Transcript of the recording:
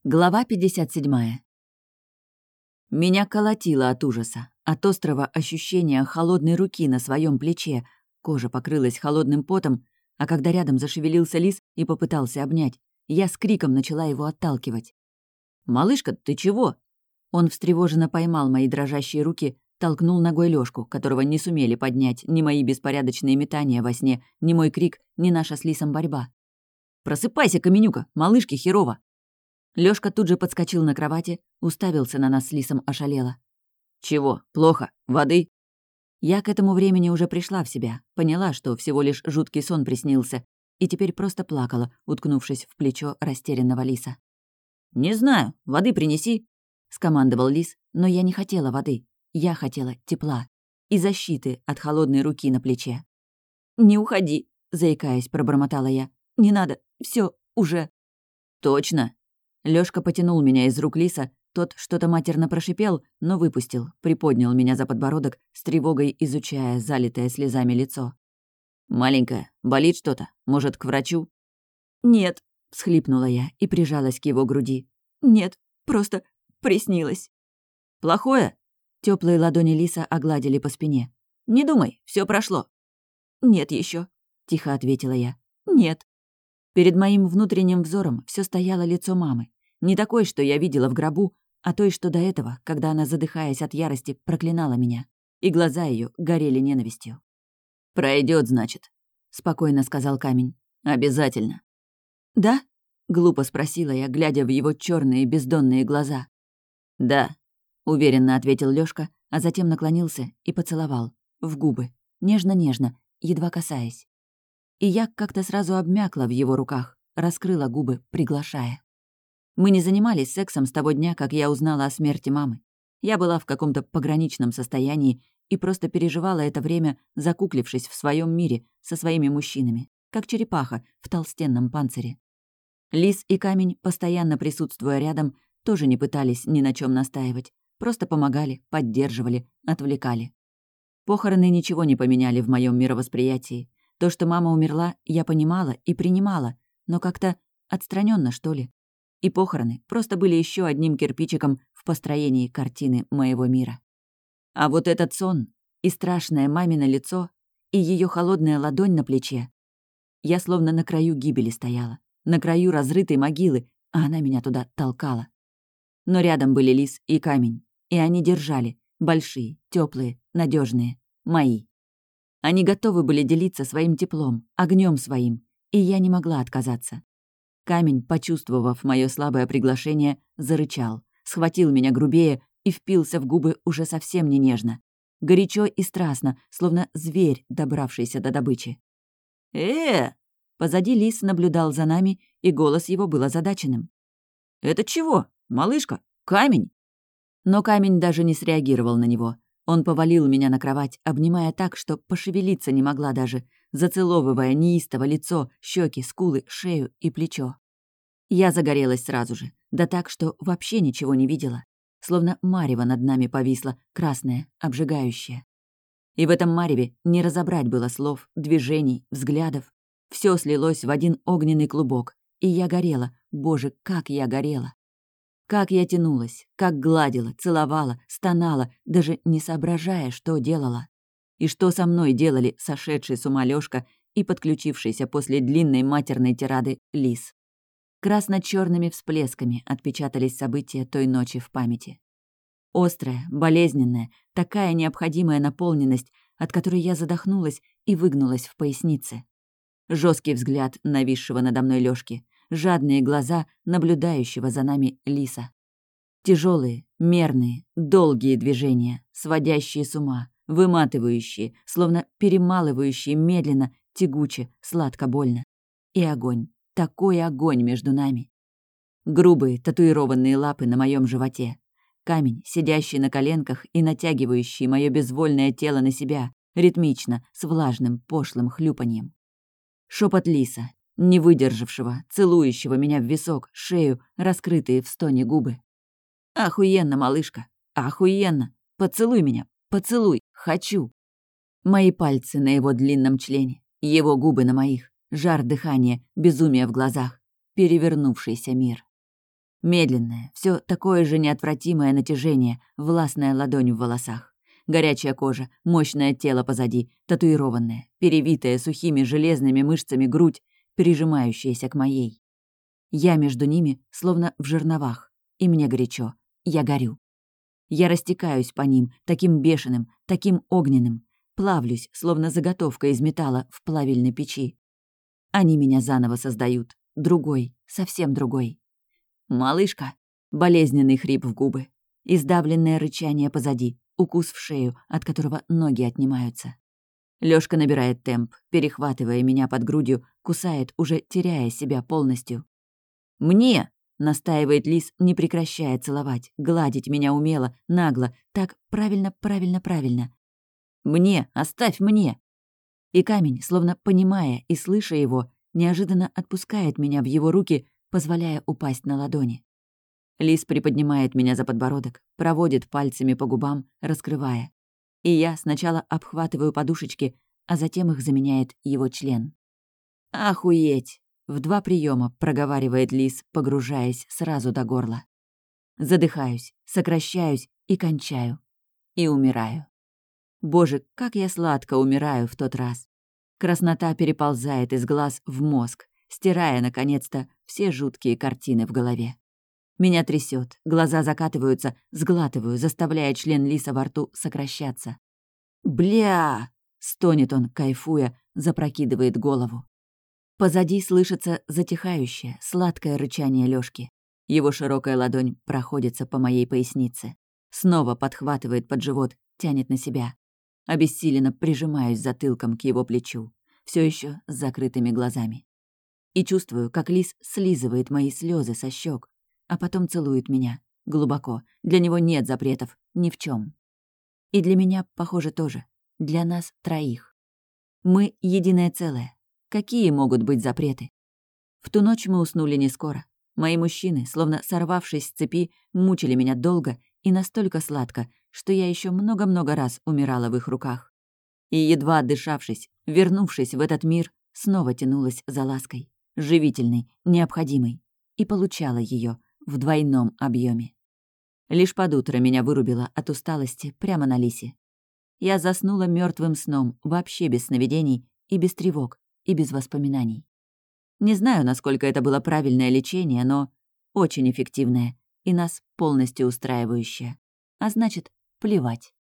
Глава 57. Меня колотило от ужаса, от острого ощущения холодной руки на своем плече, кожа покрылась холодным потом, а когда рядом зашевелился лис и попытался обнять, я с криком начала его отталкивать. «Малышка, ты чего?» Он встревоженно поймал мои дрожащие руки, толкнул ногой Лёшку, которого не сумели поднять ни мои беспорядочные метания во сне, ни мой крик, ни наша с лисом борьба. «Просыпайся, Каменюка, малышке херово!» Лёшка тут же подскочил на кровати, уставился на нас с лисом ошалело. «Чего? Плохо? Воды?» Я к этому времени уже пришла в себя, поняла, что всего лишь жуткий сон приснился, и теперь просто плакала, уткнувшись в плечо растерянного лиса. «Не знаю, воды принеси», — скомандовал лис, но я не хотела воды, я хотела тепла и защиты от холодной руки на плече. «Не уходи», — заикаясь, пробормотала я. «Не надо, всё, уже». «Точно?» Лёшка потянул меня из рук лиса, тот что-то матерно прошипел, но выпустил, приподнял меня за подбородок, с тревогой изучая залитое слезами лицо. «Маленькая, болит что-то? Может, к врачу?» «Нет», — всхлипнула я и прижалась к его груди. «Нет, просто приснилось». «Плохое?» Теплые ладони лиса огладили по спине. «Не думай, всё прошло». «Нет ещё», — тихо ответила я. «Нет». Перед моим внутренним взором всё стояло лицо мамы. Не такой, что я видела в гробу, а той, что до этого, когда она, задыхаясь от ярости, проклинала меня. И глаза её горели ненавистью. «Пройдёт, значит», — спокойно сказал камень. «Обязательно». «Да?» — глупо спросила я, глядя в его чёрные бездонные глаза. «Да», — уверенно ответил Лёшка, а затем наклонился и поцеловал. В губы. Нежно-нежно, едва касаясь. И я как-то сразу обмякла в его руках, раскрыла губы, приглашая. Мы не занимались сексом с того дня, как я узнала о смерти мамы. Я была в каком-то пограничном состоянии и просто переживала это время, закуклившись в своем мире со своими мужчинами, как черепаха в толстенном панцире. Лис и камень, постоянно присутствуя рядом, тоже не пытались ни на чем настаивать, просто помогали, поддерживали, отвлекали. Похороны ничего не поменяли в моем мировосприятии. То, что мама умерла, я понимала и принимала, но как-то отстраненно, что ли. И похороны просто были еще одним кирпичиком в построении картины моего мира. А вот этот сон и страшное мамино лицо, и ее холодная ладонь на плече. Я словно на краю гибели стояла, на краю разрытой могилы, а она меня туда толкала. Но рядом были лис и камень, и они держали, большие, теплые, надежные, мои. Они готовы были делиться своим теплом, огнем своим, и я не могла отказаться. Камень, почувствовав мое слабое приглашение, зарычал, схватил меня грубее и впился в губы уже совсем не нежно. Горячо и страстно, словно зверь, добравшийся до добычи. Позади лис наблюдал за нами, и голос его был озадаченным. «Это чего? Малышка? Камень?» Но камень даже не среагировал на него. Он повалил меня на кровать, обнимая так, что пошевелиться не могла даже, зацеловывая неистово лицо, щеки, скулы, шею и плечо. Я загорелась сразу же, да так, что вообще ничего не видела. Словно марево над нами повисло, красное, обжигающее. И в этом мареве не разобрать было слов, движений, взглядов. Все слилось в один огненный клубок, и я горела, боже, как я горела. Как я тянулась, как гладила, целовала, стонала, даже не соображая, что делала. И что со мной делали сошедший с ума Лёшка и подключившийся после длинной матерной тирады лис. Красно-чёрными всплесками отпечатались события той ночи в памяти. Острая, болезненная, такая необходимая наполненность, от которой я задохнулась и выгнулась в пояснице. Жёсткий взгляд нависшего надо мной Лёшки, жадные глаза наблюдающего за нами лиса. Тяжелые, мерные, долгие движения, сводящие с ума, выматывающие, словно перемалывающие медленно, тягуче, сладко-больно. И огонь, такой огонь между нами. Грубые, татуированные лапы на моем животе. Камень, сидящий на коленках и натягивающий мое безвольное тело на себя, ритмично, с влажным, пошлым хлюпаньем. Шепот лиса, не выдержавшего, целующего меня в висок, шею, раскрытые в стоне губы. «Охуенно, малышка! Охуенно! Поцелуй меня! Поцелуй! Хочу!» Мои пальцы на его длинном члене, его губы на моих, жар дыхания, безумие в глазах, перевернувшийся мир. Медленное, все такое же неотвратимое натяжение, властная ладонь в волосах. Горячая кожа, мощное тело позади, татуированное, перевитая сухими железными мышцами грудь, прижимающаяся к моей. Я между ними, словно в жерновах, и мне горячо, я горю. Я растекаюсь по ним, таким бешеным, таким огненным, плавлюсь, словно заготовка из металла в плавильной печи. Они меня заново создают, другой, совсем другой. «Малышка!» — болезненный хрип в губы, издавленное рычание позади, укус в шею, от которого ноги отнимаются. Лёшка набирает темп, перехватывая меня под грудью, кусает, уже теряя себя полностью. «Мне!» — настаивает Лис, не прекращая целовать, гладить меня умело, нагло, так правильно. «Мне! Оставь мне!» И камень, словно понимая и слыша его, неожиданно отпускает меня в его руки, позволяя упасть на ладони. Лис приподнимает меня за подбородок, проводит пальцами по губам, раскрывая. И я сначала обхватываю подушечки, а затем их заменяет его член. «Охуеть!» — в 2 приема проговаривает Лис, погружаясь сразу до горла. Задыхаюсь, сокращаюсь и кончаю. И умираю. Боже, как я сладко умираю в тот раз. Краснота переползает из глаз в мозг, стирая, наконец-то, все жуткие картины в голове. Меня трясет, глаза закатываются, сглатываю, заставляя член Лиса во рту сокращаться. «Бля!» — стонет он, кайфуя, запрокидывает голову. Позади слышится затихающее, сладкое рычание Лёшки. Его широкая ладонь проходится по моей пояснице. Снова подхватывает под живот, тянет на себя. Обессиленно прижимаюсь затылком к его плечу, все еще с закрытыми глазами. И чувствую, как Лис слизывает мои слезы со щек, а потом целует меня. Глубоко. Для него нет запретов. Ни в чем. И для меня, похоже, тоже. Для нас 3. Мы — единое целое. Какие могут быть запреты? В ту ночь мы уснули не скоро. Мои мужчины, словно сорвавшись с цепи, мучили меня долго и настолько сладко, что я еще много-много раз умирала в их руках. И, едва отдышавшись, вернувшись в этот мир, снова тянулась за лаской, живительной, необходимой, и получала ее в 2 объеме. Лишь под утро меня вырубило от усталости прямо на Лисе. Я заснула мертвым сном, вообще без сновидений и без тревог, и без воспоминаний. Не знаю, насколько это было правильное лечение, но очень эффективное и нас полностью устраивающее. А значит, плевать.